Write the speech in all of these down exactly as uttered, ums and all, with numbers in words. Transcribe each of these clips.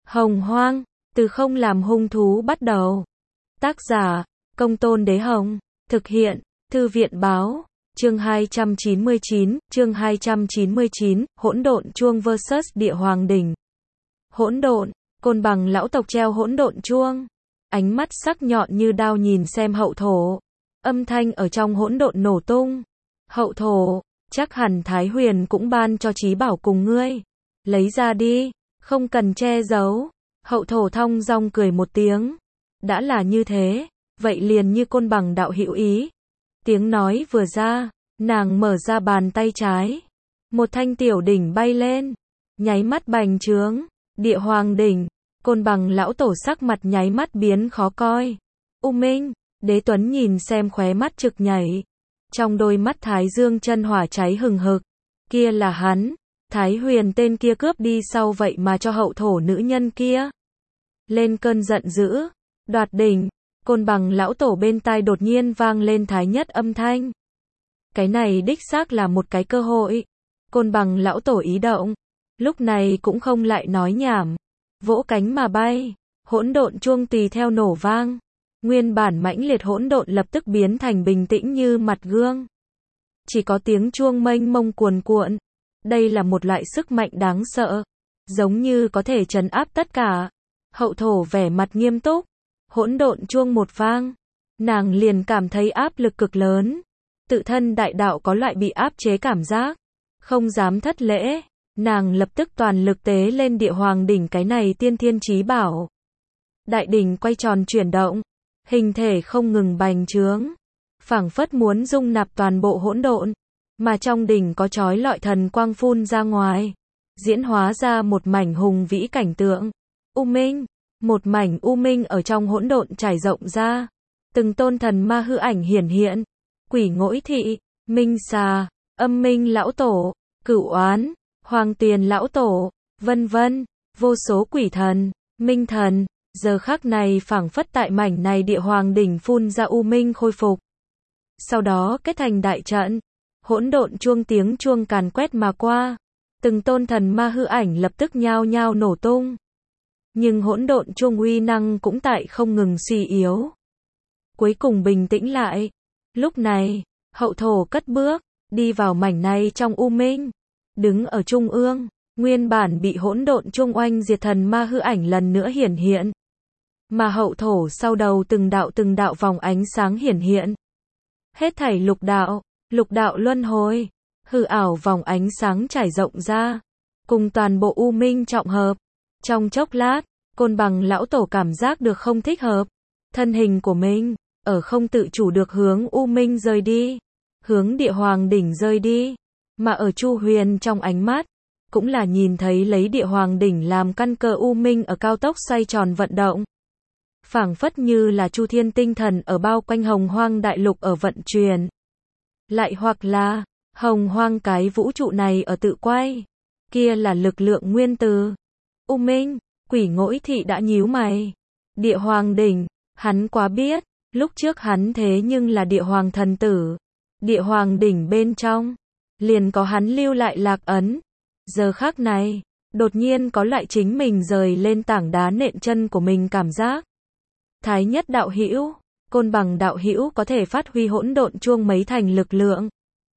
Hồng Hoang, từ không làm hung thú bắt đầu. Tác giả, Công Tôn Đế Hồng. Thực hiện, Thư viện báo. Chương hai trăm chín mươi chín, chương hai trăm chín mươi chín, hỗn độn chuông versus địa hoàng đỉnh. Hỗn độn, Côn Bằng lão tộc treo hỗn độn chuông. Ánh mắt sắc nhọn như đao nhìn xem hậu thổ. Âm thanh ở trong hỗn độn nổ tung. Hậu thổ, chắc hẳn Thái Huyền cũng ban cho trí bảo cùng ngươi. Lấy ra đi, không cần che giấu. Hậu thổ thong dong cười một tiếng. Đã là như thế, vậy liền như Côn Bằng đạo hữu ý. Tiếng nói vừa ra, nàng mở ra bàn tay trái. Một thanh tiểu đỉnh bay lên, nháy mắt bành trướng, địa hoàng đỉnh. Côn Bằng lão tổ sắc mặt nháy mắt biến khó coi. U Minh, Đế Tuấn nhìn xem khóe mắt trực nhảy. Trong đôi mắt Thái Dương chân hỏa cháy hừng hực. Kia là hắn, Thái Huyền tên kia cướp đi sau vậy mà cho hậu thổ nữ nhân kia. Lên cơn giận dữ, đoạt đỉnh. Côn Bằng lão tổ bên tai đột nhiên vang lên thái nhất âm thanh. Cái này đích xác là một cái cơ hội. Côn Bằng lão tổ ý động, lúc này cũng không lại nói nhảm, vỗ cánh mà bay. Hỗn độn chuông tùy theo nổ vang. Nguyên bản mãnh liệt hỗn độn lập tức biến thành bình tĩnh như mặt gương. Chỉ có tiếng chuông mênh mông cuồn cuộn. Đây là một loại sức mạnh đáng sợ, giống như có thể trấn áp tất cả. Hậu thổ vẻ mặt nghiêm túc. Hỗn độn chuông một vang, nàng liền cảm thấy áp lực cực lớn. Tự thân đại đạo có loại bị áp chế cảm giác. Không dám thất lễ, nàng lập tức toàn lực tế lên địa hoàng đỉnh cái này tiên thiên chí bảo. Đại đỉnh quay tròn chuyển động, hình thể không ngừng bành trướng, phảng phất muốn dung nạp toàn bộ hỗn độn, mà trong đỉnh có chói lọi thần quang phun ra ngoài, diễn hóa ra một mảnh hùng vĩ cảnh tượng. U Minh, một mảnh u minh ở trong hỗn độn trải rộng ra, từng tôn thần ma hư ảnh hiển hiện, Quỷ Ngỗi Thị, Minh Xà, Âm Minh lão tổ, Cửu Oán, Hoàng Tiền lão tổ, vân vân, vô số quỷ thần, minh thần, giờ khắc này phảng phất tại mảnh này địa hoàng đỉnh phun ra u minh khôi phục. Sau đó kết thành đại trận, hỗn độn chuông tiếng chuông càn quét mà qua, từng tôn thần ma hư ảnh lập tức nhao nhao nổ tung. Nhưng hỗn độn chuông uy năng cũng tại không ngừng suy yếu. Cuối cùng bình tĩnh lại. Lúc này, hậu thổ cất bước, đi vào mảnh này trong u minh. Đứng ở trung ương, nguyên bản bị hỗn độn chuông oanh diệt thần ma hư ảnh lần nữa hiển hiện. Mà hậu thổ sau đầu từng đạo từng đạo vòng ánh sáng hiển hiện. Hết thảy lục đạo, lục đạo luân hồi, hư ảo vòng ánh sáng trải rộng ra, cùng toàn bộ u minh trọng hợp. Trong chốc lát, Côn Bằng lão tổ cảm giác được không thích hợp. Thân hình của mình, ở không tự chủ được hướng U Minh rơi đi. Hướng địa hoàng đỉnh rơi đi. Mà ở Chu Huyền trong ánh mắt, cũng là nhìn thấy lấy địa hoàng đỉnh làm căn cơ U Minh ở cao tốc xoay tròn vận động. Phảng phất như là Chu Thiên tinh thần ở bao quanh Hồng Hoang đại lục ở vận chuyển. Lại hoặc là, Hồng Hoang cái vũ trụ này ở tự quay. Kia là lực lượng nguyên tử. U Minh, Quỷ Ngỗi Thị đã nhíu mày. Địa hoàng đỉnh, hắn quá biết, lúc trước hắn thế nhưng là địa hoàng thần tử. Địa hoàng đỉnh bên trong, liền có hắn lưu lại lạc ấn. Giờ khắc này, đột nhiên có lại chính mình rời lên tảng đá nện chân của mình cảm giác. Thái nhất đạo hữu, Côn Bằng đạo hữu có thể phát huy hỗn độn chuông mấy thành lực lượng.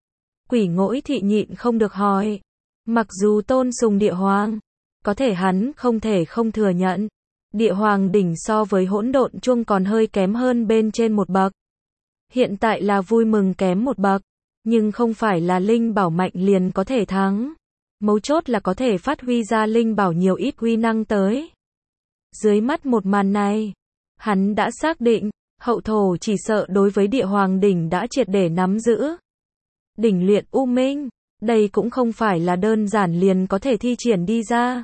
Quỷ Ngỗi Thị nhịn không được hỏi. Mặc dù tôn sùng địa hoàng, có thể hắn không thể không thừa nhận. Địa hoàng đỉnh so với hỗn độn chuông còn hơi kém hơn bên trên một bậc. Hiện tại là vui mừng kém một bậc, nhưng không phải là linh bảo mạnh liền có thể thắng. Mấu chốt là có thể phát huy ra linh bảo nhiều ít uy năng tới. Dưới mắt một màn này, hắn đã xác định, hậu thổ chỉ sợ đối với địa hoàng đỉnh đã triệt để nắm giữ. Đỉnh luyện U Minh, đây cũng không phải là đơn giản liền có thể thi triển đi ra.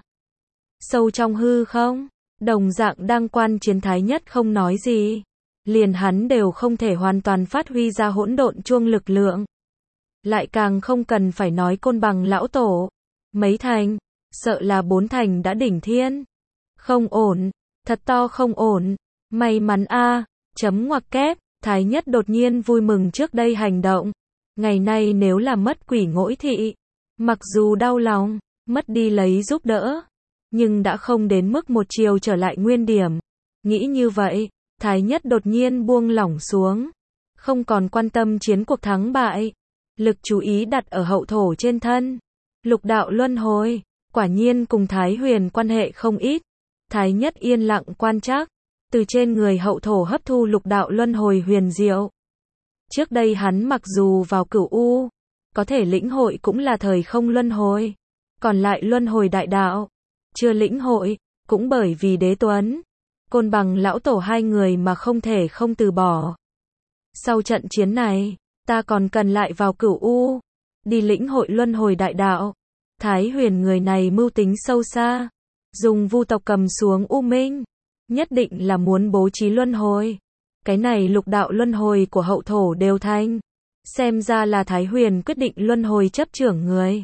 Sâu trong hư không, đồng dạng đang quan chiến thái nhất không nói gì. Liền hắn đều không thể hoàn toàn phát huy ra hỗn độn chuông lực lượng. Lại càng không cần phải nói Côn Bằng lão tổ. Mấy thành, sợ là bốn thành đã đỉnh thiên. Không ổn, thật to không ổn. May mắn a, chấm ngoặc kép, thái nhất đột nhiên vui mừng trước đây hành động. Ngày nay nếu là mất Quỷ Ngỗi Thị, mặc dù đau lòng, mất đi lấy giúp đỡ, nhưng đã không đến mức một chiều trở lại nguyên điểm. Nghĩ như vậy, Thái Nhất đột nhiên buông lỏng xuống, không còn quan tâm chiến cuộc thắng bại, lực chú ý đặt ở hậu thổ trên thân. Lục đạo luân hồi, quả nhiên cùng Thái Huyền quan hệ không ít. Thái Nhất yên lặng quan trắc, từ trên người hậu thổ hấp thu lục đạo luân hồi huyền diệu. Trước đây hắn mặc dù vào cửu u, có thể lĩnh hội cũng là thời không luân hồi, còn lại luân hồi đại đạo, chưa lĩnh hội, cũng bởi vì Đế Tuấn, Côn Bằng lão tổ hai người mà không thể không từ bỏ. Sau trận chiến này, ta còn cần lại vào cửu u, đi lĩnh hội luân hồi đại đạo. Thái Huyền người này mưu tính sâu xa, dùng vu tộc cầm xuống U Minh, nhất định là muốn bố trí luân hồi. Cái này lục đạo luân hồi của hậu thổ đều thành, xem ra là Thái Huyền quyết định luân hồi chấp trưởng người.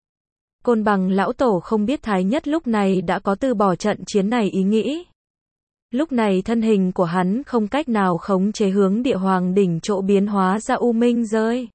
Côn Bằng lão tổ không biết Thái Nhất lúc này đã có từ bỏ trận chiến này ý nghĩ. Lúc này thân hình của hắn không cách nào khống chế hướng địa hoàng đỉnh chỗ biến hóa ra U Minh rơi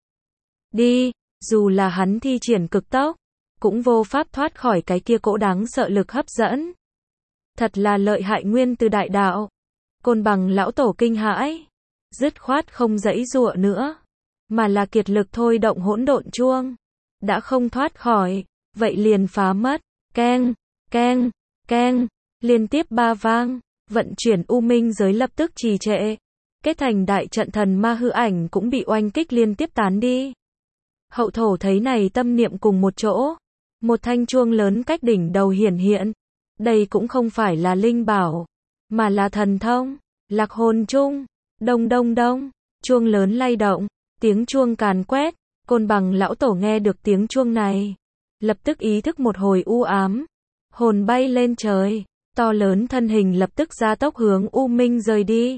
đi, dù là hắn thi triển cực tốc, cũng vô pháp thoát khỏi cái kia cỗ đáng sợ lực hấp dẫn. Thật là lợi hại nguyên từ đại đạo. Côn Bằng lão tổ kinh hãi, dứt khoát không giãy giụa nữa, mà là kiệt lực thôi động hỗn độn chuông. Đã không thoát khỏi, vậy liền phá mất. Keng, keng, keng, liên tiếp ba vang, vận chuyển U Minh giới lập tức trì trệ. Kết thành đại trận thần ma hư ảnh cũng bị oanh kích liên tiếp tán đi. Hậu thổ thấy này tâm niệm cùng một chỗ, một thanh chuông lớn cách đỉnh đầu hiển hiện. Đây cũng không phải là linh bảo, mà là thần thông, lạc hồn chung. Đông đông đông, chuông lớn lay động, tiếng chuông càn quét. Côn Bằng lão tổ nghe được tiếng chuông này, lập tức ý thức một hồi u ám, hồn bay lên trời, to lớn thân hình lập tức gia tốc hướng U Minh rời đi,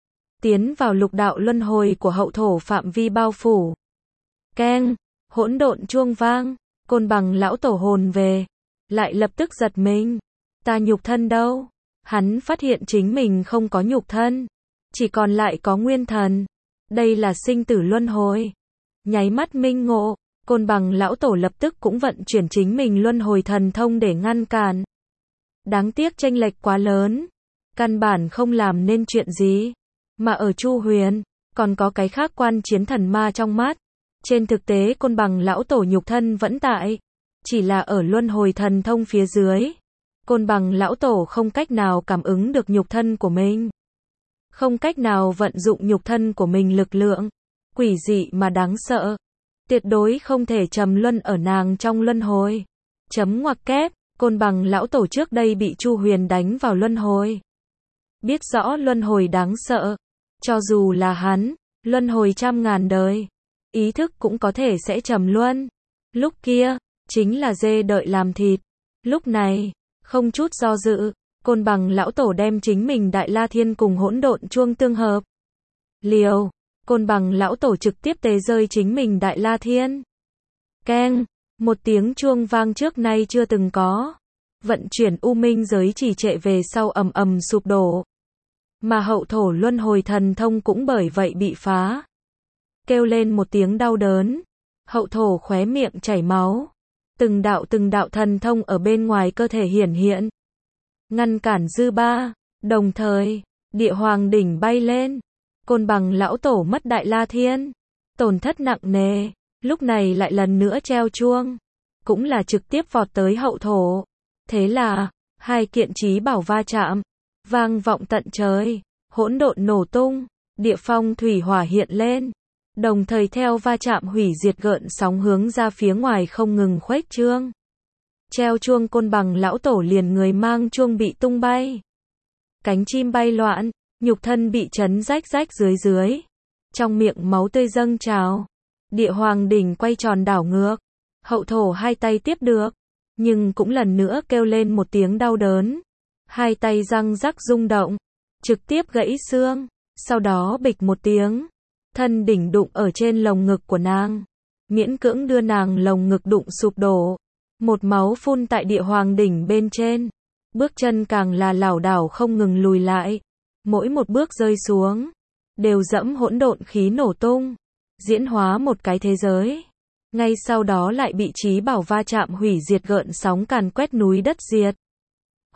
tiến vào lục đạo luân hồi của hậu thổ phạm vi bao phủ. Keng, hỗn độn chuông vang, Côn Bằng lão tổ hồn về, lại lập tức giật mình, ta nhục thân đâu? Hắn phát hiện chính mình không có nhục thân, chỉ còn lại có nguyên thần. Đây là sinh tử luân hồi. Nháy mắt minh ngộ, Côn Bằng lão tổ lập tức cũng vận chuyển chính mình luân hồi thần thông để ngăn cản. Đáng tiếc chênh lệch quá lớn, căn bản không làm nên chuyện gì. Mà ở Chu Huyền, còn có cái khác quan chiến thần ma trong mắt. Trên thực tế Côn Bằng lão tổ nhục thân vẫn tại, chỉ là ở luân hồi thần thông phía dưới. Côn Bằng lão tổ không cách nào cảm ứng được nhục thân của mình, không cách nào vận dụng nhục thân của mình lực lượng, quỷ dị mà đáng sợ, tuyệt đối không thể trầm luân ở nàng trong luân hồi. Chấm ngoặc kép, Côn Bằng lão tổ trước đây bị Chu Huyền đánh vào luân hồi, biết rõ luân hồi đáng sợ, cho dù là hắn, luân hồi trăm ngàn đời, ý thức cũng có thể sẽ trầm luân. Lúc kia, chính là dê đợi làm thịt. Lúc này, không chút do dự, Côn Bằng lão tổ đem chính mình Đại La Thiên cùng hỗn độn chuông tương hợp. Liều, Côn Bằng lão tổ trực tiếp tề rơi chính mình Đại La Thiên. Keng, một tiếng chuông vang trước nay chưa từng có. Vận chuyển U Minh giới chỉ trệ về sau ầm ầm sụp đổ. Mà hậu thổ luân hồi thần thông cũng bởi vậy bị phá. Kêu lên một tiếng đau đớn, hậu thổ khóe miệng chảy máu. Từng đạo từng đạo thần thông ở bên ngoài cơ thể hiển hiện, ngăn cản dư ba. Đồng thời, địa hoàng đỉnh bay lên. Côn Bằng lão tổ mất Đại La Thiên, tổn thất nặng nề, lúc này lại lần nữa treo chuông, cũng là trực tiếp vọt tới hậu thổ. Thế là, hai kiện chí bảo va chạm, vang vọng tận trời, hỗn độn nổ tung, địa phong thủy hỏa hiện lên. Đồng thời theo va chạm hủy diệt gợn sóng hướng ra phía ngoài không ngừng khuếch trương. Treo chuông Côn Bằng lão tổ liền người mang chuông bị tung bay. Cánh chim bay loạn, nhục thân bị chấn rách rách dưới dưới. Trong miệng máu tươi dâng trào. Địa hoàng đỉnh quay tròn đảo ngược. Hậu thổ hai tay tiếp được, nhưng cũng lần nữa kêu lên một tiếng đau đớn. Hai tay răng rắc rung động, trực tiếp gãy xương. Sau đó bịch một tiếng, thân đỉnh đụng ở trên lồng ngực của nàng, miễn cưỡng đưa nàng lồng ngực đụng sụp đổ. Một máu phun tại địa hoàng đỉnh bên trên, bước chân càng là lảo đảo không ngừng lùi lại, mỗi một bước rơi xuống, đều dẫm hỗn độn khí nổ tung, diễn hóa một cái thế giới. Ngay sau đó lại bị chí bảo va chạm hủy diệt gợn sóng càn quét núi đất diệt.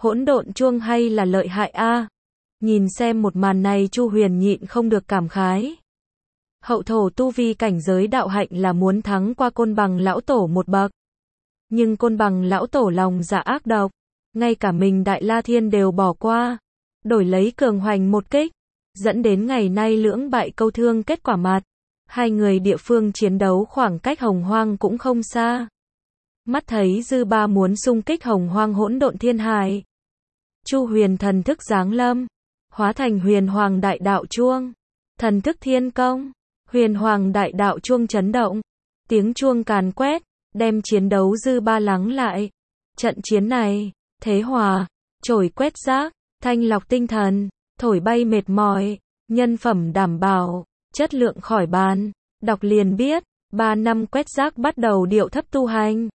Hỗn độn chuông hay là lợi hại a. Nhìn xem một màn này Chu Huyền nhịn không được cảm khái. Hậu thổ tu vi cảnh giới đạo hạnh là muốn thắng qua Côn Bằng lão tổ một bậc. Nhưng Côn Bằng lão tổ lòng dạ ác độc, ngay cả mình Đại La Thiên đều bỏ qua, đổi lấy cường hoành một kích, dẫn đến ngày nay lưỡng bại câu thương kết quả mặt. Hai người địa phương chiến đấu khoảng cách Hồng Hoang cũng không xa. Mắt thấy dư ba muốn xung kích Hồng Hoang hỗn độn thiên hải. Chu Huyền thần thức giáng lâm, hóa thành huyền hoàng đại đạo chuông. Thần thức thiên công, huyền hoàng đại đạo chuông chấn động. Tiếng chuông càn quét, đem chiến đấu dư ba lắng lại. Trận chiến này, thế hòa, trổi quét rác, thanh lọc tinh thần, thổi bay mệt mỏi, nhân phẩm đảm bảo, chất lượng khỏi bàn. Đọc liền biết, ba năm quét rác bắt đầu điệu thấp tu hành.